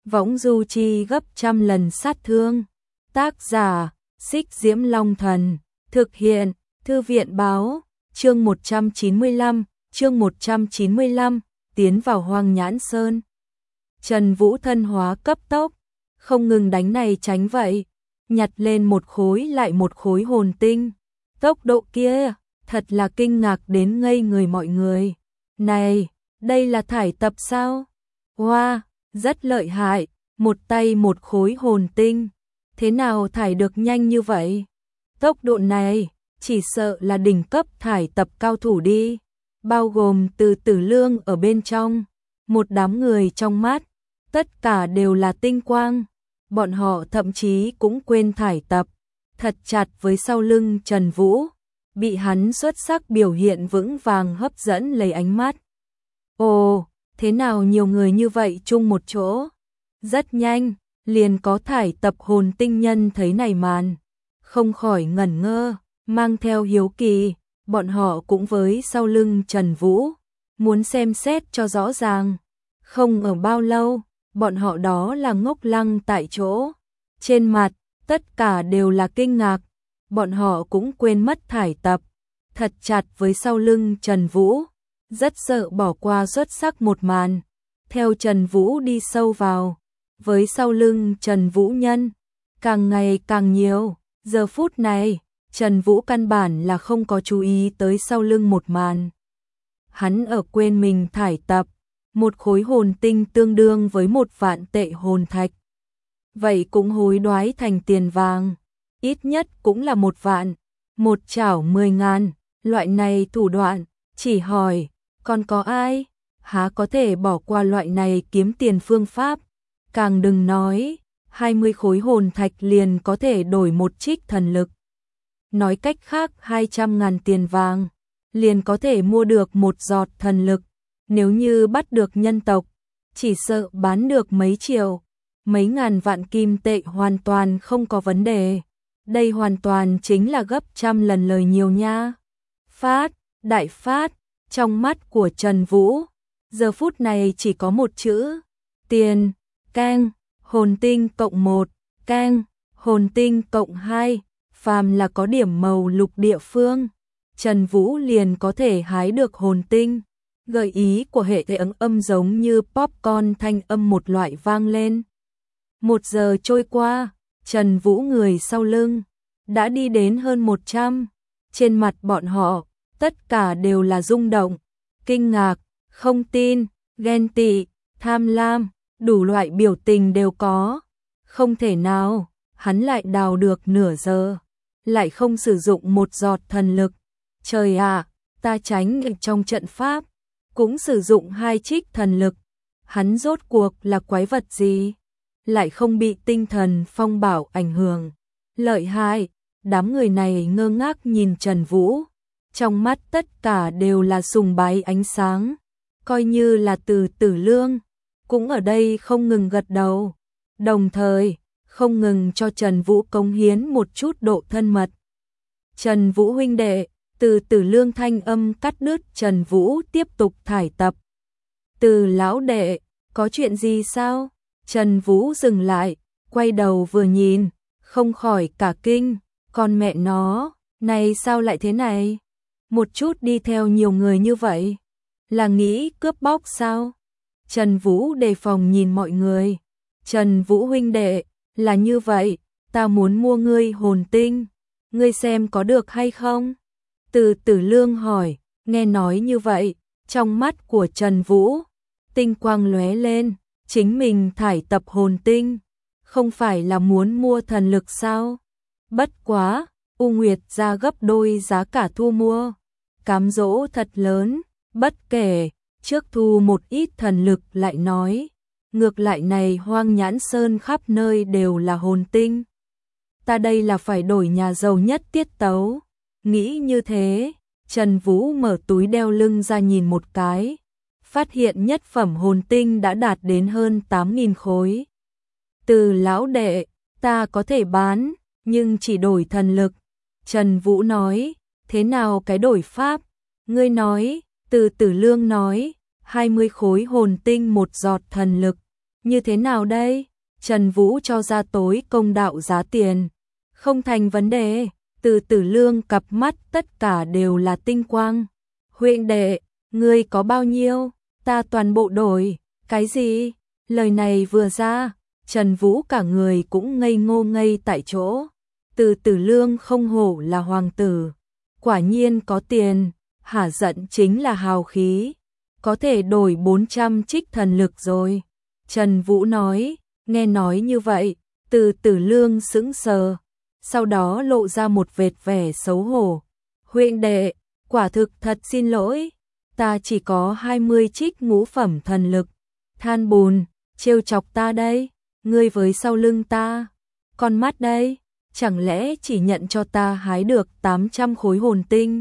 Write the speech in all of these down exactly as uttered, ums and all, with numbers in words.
võng du chi gấp trăm lần sát thương. Tác giả, Xích Diễm Long Thần, thực hiện, Thư viện báo, chương một trăm chín mươi lăm, chương một trăm chín mươi lăm, tiến vào Hoang Nhãn Sơn. Trần Vũ thân hóa cấp tốc, không ngừng đánh này tránh vậy, nhặt lên một khối lại một khối hồn tinh. Tốc độ kia, thật là kinh ngạc đến ngây người mọi người. Này, đây là thải tập sao? Wow, rất lợi hại, một tay một khối hồn tinh. Thế nào thải được nhanh như vậy? Tốc độ này, chỉ sợ là đỉnh cấp thải tập cao thủ đi. Bao gồm Từ Tử Lương ở bên trong. Một đám người trong mắt, tất cả đều là tinh quang. Bọn họ thậm chí cũng quên thải tập. Thật chặt với sau lưng Trần Vũ. Bị hắn xuất sắc biểu hiện vững vàng hấp dẫn lấy ánh mắt. Ồ, thế nào nhiều người như vậy chung một chỗ? Rất nhanh, liền có thải tập hồn tinh nhân thấy này màn. Không khỏi ngẩn ngơ, mang theo hiếu kỳ, bọn họ cũng với sau lưng Trần Vũ. Muốn xem xét cho rõ ràng. Không ở bao lâu, bọn họ đó là ngốc lăng tại chỗ. Trên mặt, tất cả đều là kinh ngạc. Bọn họ cũng quên mất thải tập. Thật chặt với sau lưng Trần Vũ. Rất sợ bỏ qua xuất sắc một màn. Theo Trần Vũ đi sâu vào. Với sau lưng Trần Vũ nhân. Càng ngày càng nhiều. Giờ phút này, Trần Vũ căn bản là không có chú ý tới sau lưng một màn. Hắn ở quên mình thải tập. Một khối hồn tinh tương đương với một vạn tệ hồn thạch. Vậy cũng hối đoái thành tiền vàng. Ít nhất cũng là một vạn. Một chảo mười ngàn. Loại này thủ đoạn. Chỉ hỏi, còn có ai? Há có thể bỏ qua loại này kiếm tiền phương pháp. Càng đừng nói, hai mươi khối hồn thạch liền có thể đổi một trích thần lực. Nói cách khác hai trăm ngàn tiền vàng. Liền có thể mua được một giọt thần lực. Nếu như bắt được nhân tộc, chỉ sợ bán được mấy triệu, mấy ngàn vạn kim tệ hoàn toàn không có vấn đề. Đây hoàn toàn chính là gấp trăm lần lời nhiều nha. Phát, đại phát, trong mắt của Trần Vũ, giờ phút này chỉ có một chữ, tiền, cang, hồn tinh cộng một, cang, hồn tinh cộng hai, phàm là có điểm màu lục địa phương, Trần Vũ liền có thể hái được hồn tinh. Gợi ý của hệ thống âm giống như popcorn thanh âm một loại vang lên. Một giờ trôi qua, Trần Vũ người sau lưng đã đi đến hơn một trăm. Trên mặt bọn họ, tất cả đều là rung động, kinh ngạc, không tin, ghen tị, tham lam, đủ loại biểu tình đều có. Không thể nào, hắn lại đào được nửa giờ, lại không sử dụng một giọt thần lực. Trời ạ, ta tránh trong trận pháp. Cũng sử dụng hai trích thần lực. Hắn rốt cuộc là quái vật gì? Lại không bị tinh thần phong bảo ảnh hưởng. Lợi hại, đám người này ngơ ngác nhìn Trần Vũ. Trong mắt tất cả đều là sùng bái ánh sáng. Coi như là Từ Tử Lương. Cũng ở đây không ngừng gật đầu. Đồng thời, không ngừng cho Trần Vũ cống hiến một chút độ thân mật. Trần Vũ huynh đệ. Từ Tử Lương thanh âm cắt đứt Trần Vũ tiếp tục thải tập. Từ lão đệ, có chuyện gì sao? Trần Vũ dừng lại, quay đầu vừa nhìn, không khỏi cả kinh, con mẹ nó, này sao lại thế này? Một chút đi theo nhiều người như vậy, là nghĩ cướp bóc sao? Trần Vũ đề phòng nhìn mọi người. Trần Vũ huynh đệ, là như vậy, ta muốn mua ngươi hồn tinh, ngươi xem có được hay không? Từ Tử Lương hỏi, nghe nói như vậy, trong mắt của Trần Vũ, tinh quang lóe lên, chính mình thải tập hồn tinh, không phải là muốn mua thần lực sao? Bất quá, U Nguyệt ra gấp đôi giá cả thu mua, cám dỗ thật lớn, bất kể, trước thu một ít thần lực lại nói, ngược lại này Hoang Nhãn Sơn khắp nơi đều là hồn tinh. Ta đây là phải đổi nhà giàu nhất tiết tấu. Nghĩ như thế, Trần Vũ mở túi đeo lưng ra nhìn một cái, phát hiện nhất phẩm hồn tinh đã đạt đến hơn tám nghìn khối. Từ lão đệ, ta có thể bán, nhưng chỉ đổi thần lực. Trần Vũ nói, thế nào cái đổi pháp? Ngươi nói, Từ Tử Lương nói, hai mươi khối hồn tinh một giọt thần lực, Như thế nào đây? Trần Vũ cho ra tối công đạo giá tiền. Không thành vấn đề. Từ Tử Lương cặp mắt tất cả đều là tinh quang. Huynh đệ, ngươi có bao nhiêu? Ta toàn bộ đổi. Cái gì? Lời này vừa ra, Trần Vũ cả người cũng ngây ngô ngây tại chỗ. Từ Tử Lương không hổ là hoàng tử. Quả nhiên có tiền, hả giận chính là hào khí. Có thể đổi bốn trăm trích thần lực rồi. Trần Vũ nói, nghe nói như vậy, Từ Tử Lương sững sờ. Sau đó lộ ra một vệt vẻ xấu hổ. Huynh đệ, quả thực thật xin lỗi. Ta chỉ có hai mươi trích ngũ phẩm thần lực. Than bùn, trêu chọc ta đây. Ngươi với sau lưng ta. Con mắt đây, chẳng lẽ chỉ nhận cho ta hái được tám trăm khối hồn tinh.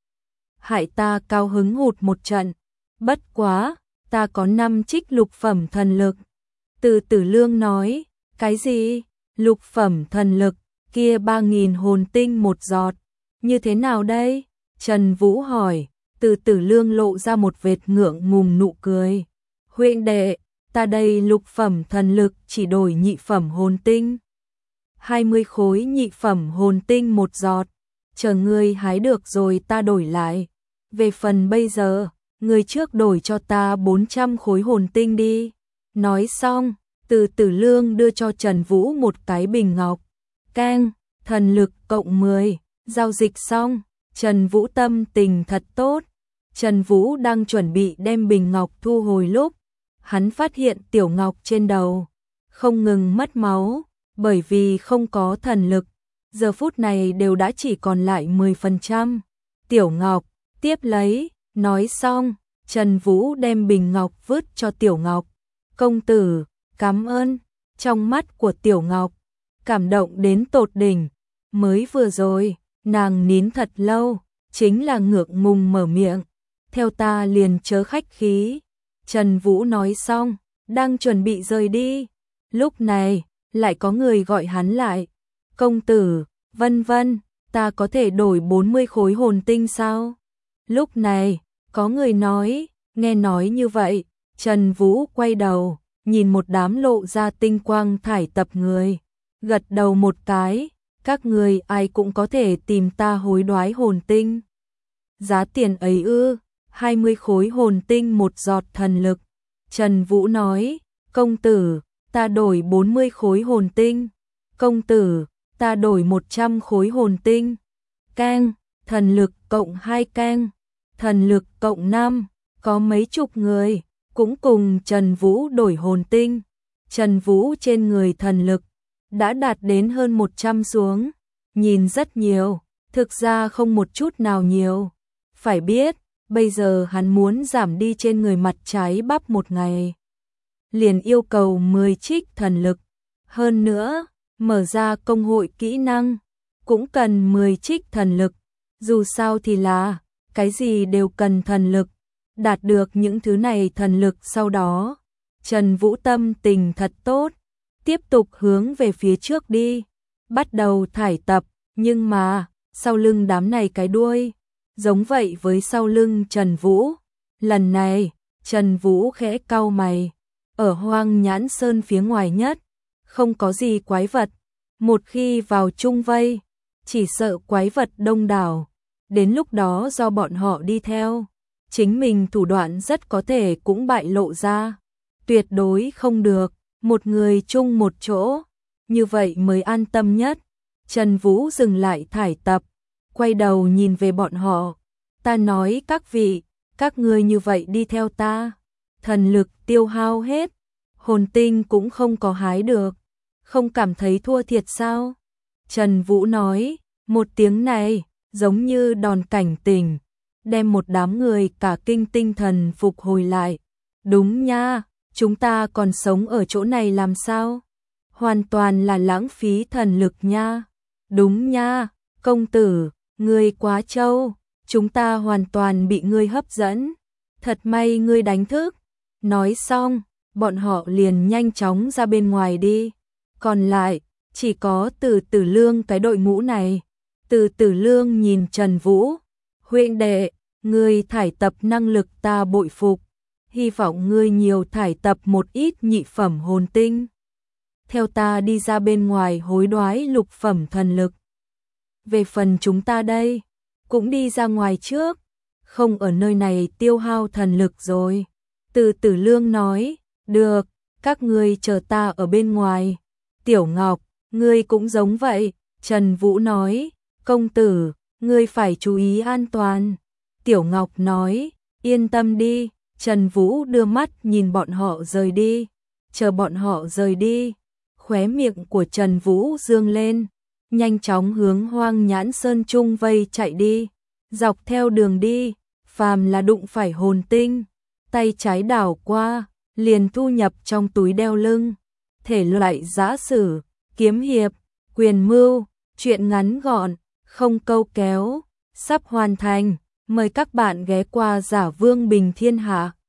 Hại ta cao hứng hụt một trận. Bất quá, ta có năm trích lục phẩm thần lực. Từ Tử Lương nói, cái gì? Lục phẩm thần lực, kia ba nghìn hồn tinh một giọt. Như thế nào đây? Trần Vũ hỏi. Từ Tử Lương lộ ra một vệt ngượng ngùng nụ cười. Huynh đệ, ta đây lục phẩm thần lực chỉ đổi nhị phẩm hồn tinh. hai mươi khối nhị phẩm hồn tinh một giọt. Chờ ngươi hái được rồi ta đổi lại. Về phần bây giờ, ngươi trước đổi cho ta bốn trăm khối hồn tinh đi. Nói xong, Từ Tử Lương đưa cho Trần Vũ một cái bình ngọc. Keng, thần lực cộng mười, giao dịch xong, Trần Vũ tâm tình thật tốt. Trần Vũ đang chuẩn bị đem bình ngọc thu hồi lúc, hắn phát hiện tiểu ngọc trên đầu không ngừng mất máu, bởi vì không có thần lực, giờ phút này đều đã chỉ còn lại mười phần trăm. Tiểu ngọc, tiếp lấy, nói xong, Trần Vũ đem bình ngọc vứt cho Tiểu Ngọc. Công tử, cảm ơn. Trong mắt của Tiểu Ngọc, cảm động đến tột đỉnh. Mới vừa rồi, nàng nín thật lâu, chính là ngượng ngùng mở miệng. Theo ta liền chớ khách khí. Trần Vũ nói xong, đang chuẩn bị rời đi. Lúc này, lại có người gọi hắn lại. Công tử, vân vân, ta có thể đổi bốn mươi khối hồn tinh sao? Lúc này, có người nói, nghe nói như vậy, Trần Vũ quay đầu, nhìn một đám lộ ra tinh quang thải tập người. Gật đầu một cái, các người ai cũng có thể tìm ta hối đoái hồn tinh. Giá tiền ấy ư, hai mươi khối hồn tinh một giọt thần lực. Trần Vũ nói, công tử, ta đổi bốn mươi khối hồn tinh. Công tử, ta đổi một trăm khối hồn tinh. Keng, thần lực cộng hai keng, thần lực cộng năm, có mấy chục người, cũng cùng Trần Vũ đổi hồn tinh. Trần Vũ trên người thần lực, đã đạt đến hơn một trăm xuống, nhìn rất nhiều, thực ra không một chút nào nhiều. Phải biết, bây giờ hắn muốn giảm đi trên người mặt trái bắp một ngày. Liền yêu cầu mười trích thần lực. Hơn nữa, mở ra công hội kỹ năng, cũng cần mười trích thần lực. Dù sao thì là, cái gì đều cần thần lực. Đạt được những thứ này thần lực sau đó, Trần Vũ tâm tình thật tốt, tiếp tục hướng về phía trước đi, bắt đầu thải tập, nhưng mà, sau lưng đám này cái đuôi, giống vậy với sau lưng Trần Vũ. Lần này, Trần Vũ khẽ cau mày, ở Hoang Nhãn Sơn phía ngoài nhất, không có gì quái vật, một khi vào chung vây, chỉ sợ quái vật đông đảo, đến lúc đó do bọn họ đi theo, chính mình thủ đoạn rất có thể cũng bại lộ ra, tuyệt đối không được, một người chung một chỗ, như vậy mới an tâm nhất. Trần Vũ dừng lại thải tập, quay đầu nhìn về bọn họ, ta nói các vị, các ngươi như vậy đi theo ta, thần lực tiêu hao hết, hồn tinh cũng không có hái được, không cảm thấy thua thiệt sao? Trần Vũ nói, một tiếng này, giống như đòn cảnh tỉnh, đem một đám người cả kinh tinh thần phục hồi lại. Đúng nha, chúng ta còn sống ở chỗ này làm sao? Hoàn toàn là lãng phí thần lực nha. Đúng nha, công tử, ngươi quá trâu, chúng ta hoàn toàn bị ngươi hấp dẫn. Thật may ngươi đánh thức. Nói xong, bọn họ liền nhanh chóng ra bên ngoài đi. Còn lại, chỉ có Từ Tử Lương cái đội ngũ này. Từ Tử Lương nhìn Trần Vũ, huynh đệ, ngươi thải tập năng lực ta bội phục. hy vọng ngươi nhiều thải tập một ít nhị phẩm hồn tinh. Theo ta đi ra bên ngoài hối đoái lục phẩm thần lực. Về phần chúng ta đây, cũng đi ra ngoài trước, không ở nơi này tiêu hao thần lực rồi. Từ Tử Lương nói, được, các ngươi chờ ta ở bên ngoài. Tiểu Ngọc, ngươi cũng giống vậy. Trần Vũ nói, công tử, ngươi phải chú ý an toàn. Tiểu Ngọc nói, yên tâm đi. Trần Vũ đưa mắt nhìn bọn họ rời đi. Chờ bọn họ rời đi, khóe miệng của Trần Vũ dương lên, nhanh chóng hướng Hoang Nhãn Sơn Trung vây chạy đi. Dọc theo đường đi, phàm là đụng phải hồn tinh, tay trái đảo qua, liền thu nhập trong túi đeo lưng. Thể loại giã sử, kiếm hiệp, quyền mưu, truyện ngắn gọn, không câu kéo, sắp hoàn thành. Mời các bạn ghé qua Giả Vương Bình Thiên Hạ.